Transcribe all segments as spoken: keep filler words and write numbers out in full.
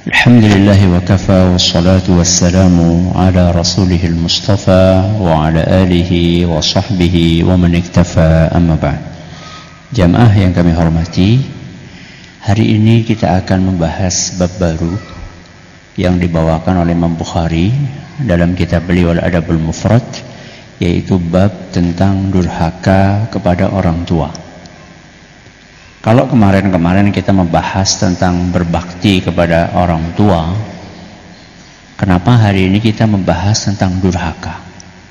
Alhamdulillahi wa kafa wassalatu wassalamu ala rasulihil mustafa wa ala alihi wa sahbihi wa man iktafa amma ba'd. Jamaah yang kami hormati, hari ini kita akan membahas bab baru yang dibawakan oleh Imam Bukhari dalam kitab beliau Al-Adabul Mufrad, yaitu bab tentang durhaka kepada orang tua. Kalau kemarin-kemarin kita membahas tentang berbakti kepada orang tua, kenapa hari ini kita membahas tentang durhaka?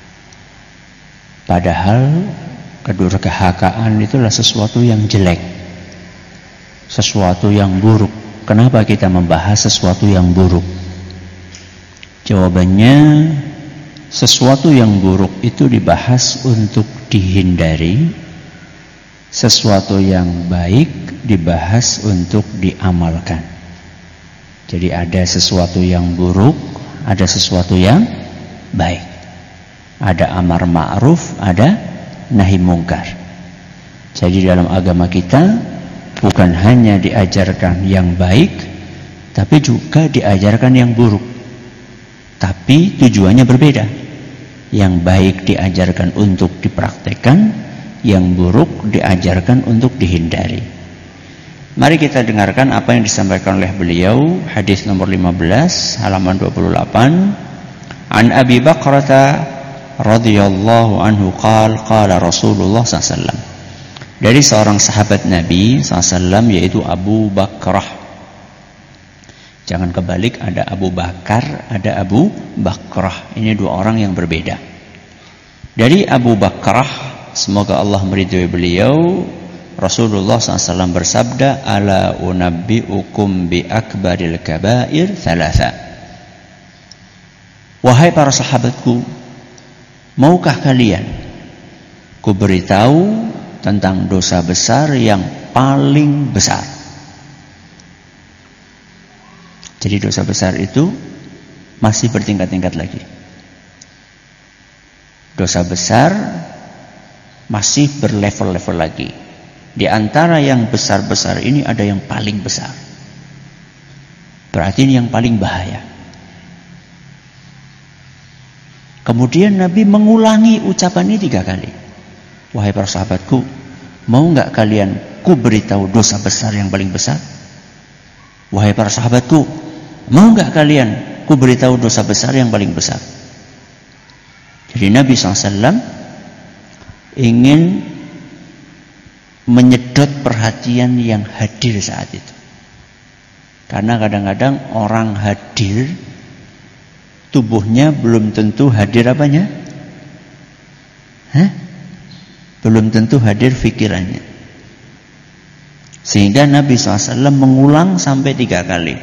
Padahal kedurhakaan itulah sesuatu yang jelek, sesuatu yang buruk. Kenapa kita membahas sesuatu yang buruk? Jawabannya, sesuatu yang buruk itu dibahas untuk dihindari, sesuatu yang baik dibahas untuk diamalkan. Jadi ada sesuatu yang buruk, ada sesuatu yang baik. Ada amar ma'ruf, ada nahi mungkar. Jadi dalam agama kita bukan hanya diajarkan yang baik, tapi juga diajarkan yang buruk. Tapi tujuannya berbeda. Yang baik diajarkan untuk dipraktekkan, yang buruk diajarkan untuk dihindari. Mari kita dengarkan apa yang disampaikan oleh beliau, hadis nomor lima belas halaman dua puluh delapan. An Abi Bakrata radhiyallahu anhu qala qala Rasulullah sallallahu alaihi wasallam. Dari seorang sahabat Nabi sallallahu alaihi wasallam, yaitu Abu Bakrah. Jangan kebalik, ada Abu Bakar, ada Abu Bakrah. Ini dua orang yang berbeda. Dari Abu Bakrah, semoga Allah meridhai beliau, Rasulullah sallallahu alaihi wasallam bersabda, ala unabbiukum bi akbaril kabair thalatha. Wahai para sahabatku, maukah kalian ku beritahu tentang dosa besar yang paling besar? Jadi dosa besar itu masih bertingkat-tingkat lagi. Dosa besar masih berlevel-level lagi. Di antara yang besar-besar ini ada yang paling besar. Berarti ini yang paling bahaya. Kemudian Nabi mengulangi ucapan ini tiga kali. Wahai para sahabatku, mau enggak kalian ku beritahu dosa besar yang paling besar? Wahai para sahabatku, mau enggak kalian ku beritahu dosa besar yang paling besar? Jadi Nabi shallallahu alaihi wasallam ingin menyedot perhatian yang hadir saat itu. Karena kadang-kadang orang hadir, tubuhnya belum tentu hadir apanya? Hah? Belum tentu hadir pikirannya. Sehingga Nabi shallallahu alaihi wasallam mengulang sampai tiga kali,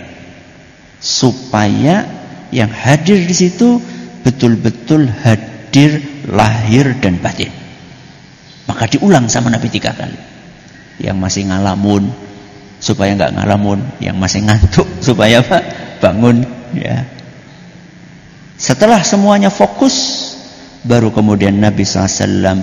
supaya yang hadir di situ betul-betul hadir lahir dan batin. Maka diulang sama Nabi tiga kali. Yang masih ngalamun supaya nggak ngalamun, yang masih ngantuk supaya apa? Bangun. Ya. Setelah semuanya fokus, baru kemudian Nabi shallallahu alaihi wasallam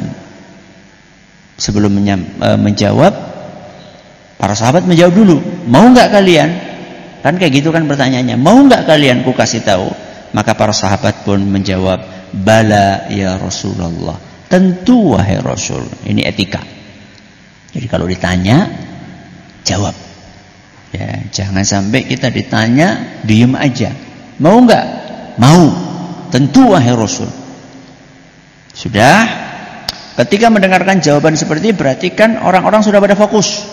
sebelum menjawab, para sahabat menjawab dulu. Mau nggak kalian? Kan kayak gitu kan pertanyaannya. Mau nggak kalian ku kasih tahu? Maka para sahabat pun menjawab, bala ya Rasulullah. Tentu wahai Rasul. Ini etika. Jadi kalau ditanya, jawab. Ya, jangan sampai kita ditanya diem aja. Mau enggak? Mau. Tentu wahai Rasul. Sudah. Ketika mendengarkan jawaban seperti ini, berarti kan orang-orang sudah pada fokus.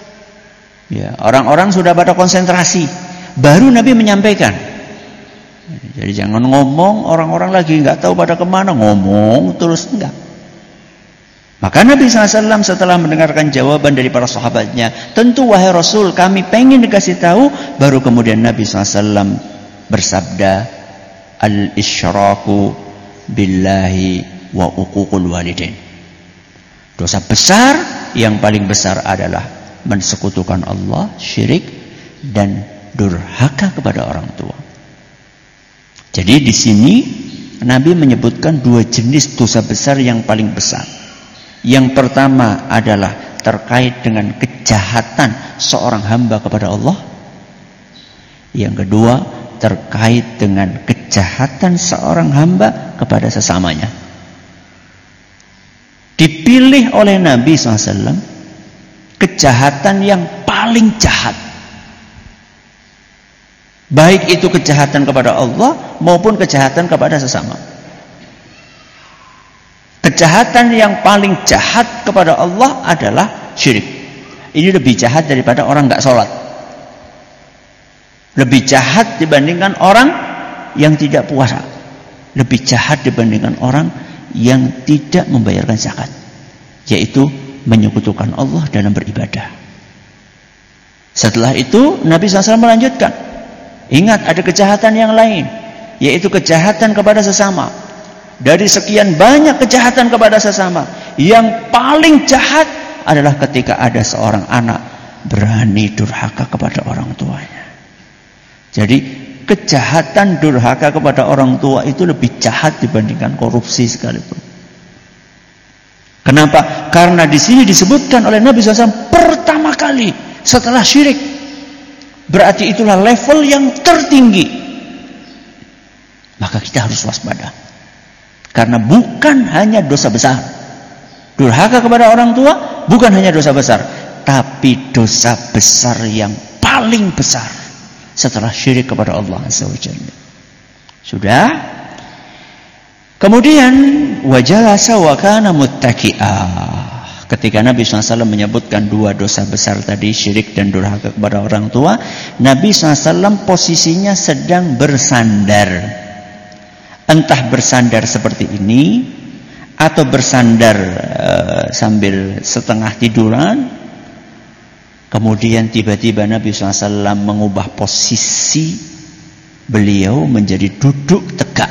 Ya, orang-orang sudah pada konsentrasi. Baru Nabi menyampaikan. Jadi jangan ngomong, orang-orang lagi nggak tahu pada kemana, ngomong terus enggak. Maka Nabi shallallahu alaihi wasallam setelah mendengarkan jawaban dari para sahabatnya, tentu wahai Rasul, kami pengen dikasih tahu. Baru kemudian Nabi shallallahu alaihi wasallam bersabda, al-isyraku billahi wa uququl walidain. Dosa besar yang paling besar adalah mensekutukan Allah, syirik, dan durhaka kepada orang tua. Jadi di sini Nabi menyebutkan dua jenis dosa besar yang paling besar. Yang pertama adalah terkait dengan kejahatan seorang hamba kepada Allah. Yang kedua, terkait dengan kejahatan seorang hamba kepada sesamanya. Dipilih oleh Nabi shallallahu alaihi wasallam kejahatan yang paling jahat. Baik itu kejahatan kepada Allah maupun kejahatan kepada sesama. Kejahatan yang paling jahat kepada Allah adalah syirik. Ini lebih jahat daripada orang nggak sholat. Lebih jahat dibandingkan orang yang tidak puasa. Lebih jahat dibandingkan orang yang tidak membayarkan zakat. Yaitu menyekutukan Allah dalam beribadah. Setelah itu Nabi shallallahu alaihi wasallam melanjutkan. Ingat, ada kejahatan yang lain, yaitu kejahatan kepada sesama. Dari sekian banyak kejahatan kepada sesama, yang paling jahat adalah ketika ada seorang anak berani durhaka kepada orang tuanya. Jadi kejahatan durhaka kepada orang tua itu lebih jahat dibandingkan korupsi sekalipun. Kenapa? Karena di sini disebutkan oleh Nabi shallallahu alaihi wasallam pertama kali setelah syirik. Berarti itulah level yang tertinggi. Maka kita harus waspada. Karena bukan hanya dosa besar. Durhaka kepada orang tua bukan hanya dosa besar, tapi dosa besar yang paling besar setelah syirik kepada Allah Azza wa Jalla. Sudah? Kemudian wajalasa wa kana muttaqi'a. Ketika Nabi shallallahu alaihi wasallam menyebutkan dua dosa besar tadi, syirik dan durhaka kepada orang tua, Nabi shallallahu alaihi wasallam posisinya sedang bersandar. Entah bersandar seperti ini, atau bersandar uh, sambil setengah tiduran. Kemudian tiba-tiba Nabi shallallahu alaihi wasallam mengubah posisi beliau menjadi duduk tegak.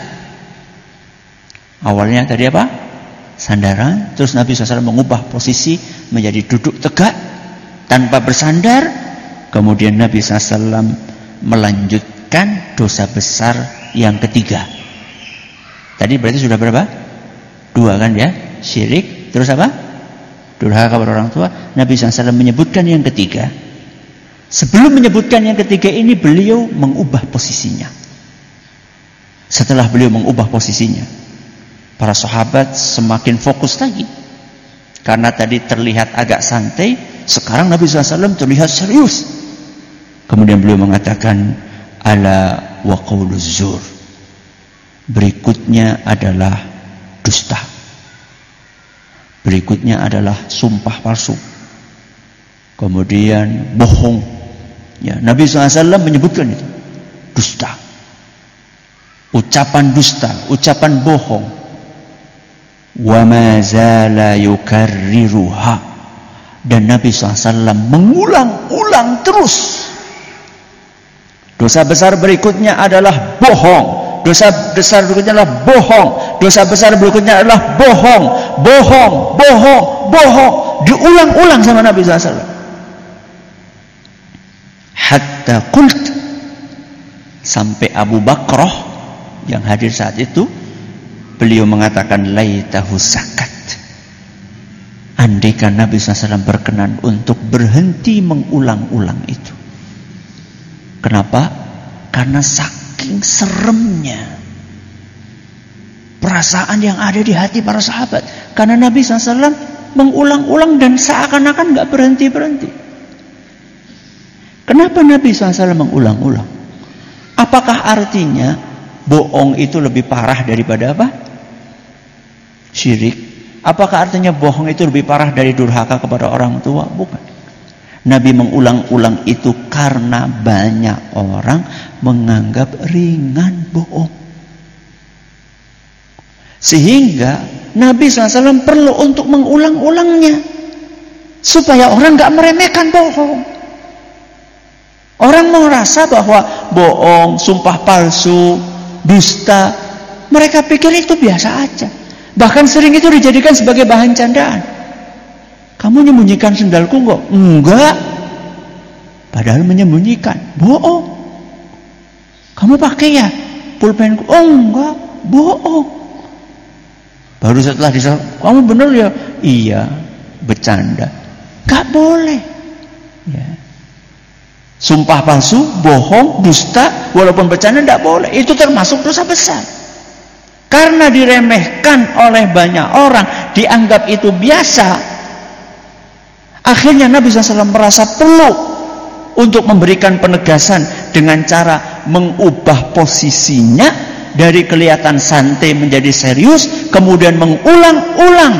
Awalnya tadi apa? Sandaran, terus Nabi shallallahu alaihi wasallam mengubah posisi menjadi duduk tegak tanpa bersandar. Kemudian Nabi shallallahu alaihi wasallam melanjutkan dosa besar yang ketiga. Tadi berarti sudah berapa? Dua kan ya? Syirik, terus apa? Durhaka kepada orang tua. Nabi shallallahu alaihi wasallam menyebutkan yang ketiga. Sebelum menyebutkan yang ketiga ini, beliau mengubah posisinya. Setelah beliau mengubah posisinya, para sahabat semakin fokus lagi. Karena tadi terlihat agak santai, sekarang Nabi shallallahu alaihi wasallam terlihat serius. Kemudian beliau mengatakan, ala wa qauluz zur. Berikutnya adalah dusta. Berikutnya adalah sumpah palsu. Kemudian bohong. Ya, Nabi shallallahu alaihi wasallam menyebutkan itu. Dusta. Ucapan dusta, ucapan bohong. Wa ma zala yukarriruha. Dan Nabi shallallahu alaihi wasallam mengulang-ulang terus. Dosa besar berikutnya adalah bohong. Dosa besar berikutnya adalah bohong. Dosa besar berikutnya adalah bohong. Bohong, bohong, bohong. Diulang-ulang sama Nabi shallallahu alaihi wasallam. Hatta qult. Sampai Abu Bakrah yang hadir saat itu, beliau mengatakan laitahu sakat. Andaikan Nabi shallallahu alaihi wasallam berkenan untuk berhenti mengulang-ulang itu. Kenapa? Karena saking seremnya perasaan yang ada di hati para sahabat. Karena Nabi shallallahu alaihi wasallam mengulang-ulang dan seakan-akan gak berhenti-berhenti. Kenapa Nabi shallallahu alaihi wasallam mengulang-ulang? Apakah artinya bohong itu lebih parah daripada apa? Syirik. Apakah artinya bohong itu lebih parah dari durhaka kepada orang tua? Bukan. Nabi mengulang-ulang itu karena banyak orang menganggap ringan bohong. Sehingga Nabi shallallahu alaihi wasallam perlu untuk mengulang-ulangnya. Supaya orang gak meremehkan bohong. Orang merasa bahwa bohong, sumpah palsu, dusta, mereka pikir itu biasa aja. Bahkan sering itu dijadikan sebagai bahan candaan. Kamu menyembunyikan sendalku kok? Enggak. Padahal menyembunyikan. Bohong. Kamu pakai ya pulpenku? Oh enggak. Bohong. Baru setelah disal, kamu benar ya? Iya. Bercanda. Gak boleh. Ya. Sumpah palsu, bohong, dusta, walaupun bercanda tidak boleh. Itu termasuk dosa besar. Karena diremehkan oleh banyak orang, dianggap itu biasa. Akhirnya Nabi shallallahu alaihi wasallam merasa perlu untuk memberikan penegasan dengan cara mengubah posisinya dari kelihatan santai menjadi serius, kemudian mengulang-ulang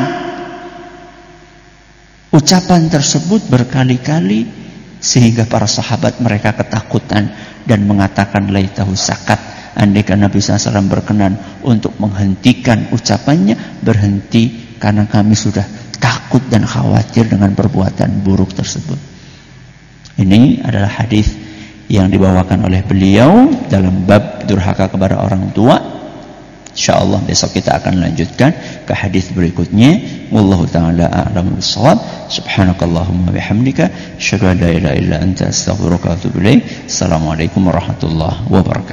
ucapan tersebut berkali-kali sehingga para sahabat mereka ketakutan dan mengatakan laitahu sakat, andaikan Nabi shallallahu alaihi wasallam berkenan untuk menghentikan ucapannya, berhenti, karena kami sudah takut dan khawatir dengan perbuatan buruk tersebut. Ini adalah hadis yang dibawakan oleh beliau dalam bab durhaka kepada orang tua. Insyaallah besok kita akan lanjutkan ke hadis berikutnya. Wallahu taala a'lamu bissawab. Subhanakallahumma bihamdika asyhadu an la ilaha illa anta astaghfiruka wa atubu ilaik. Assalamualaikum warahmatullahi wabarakatuh.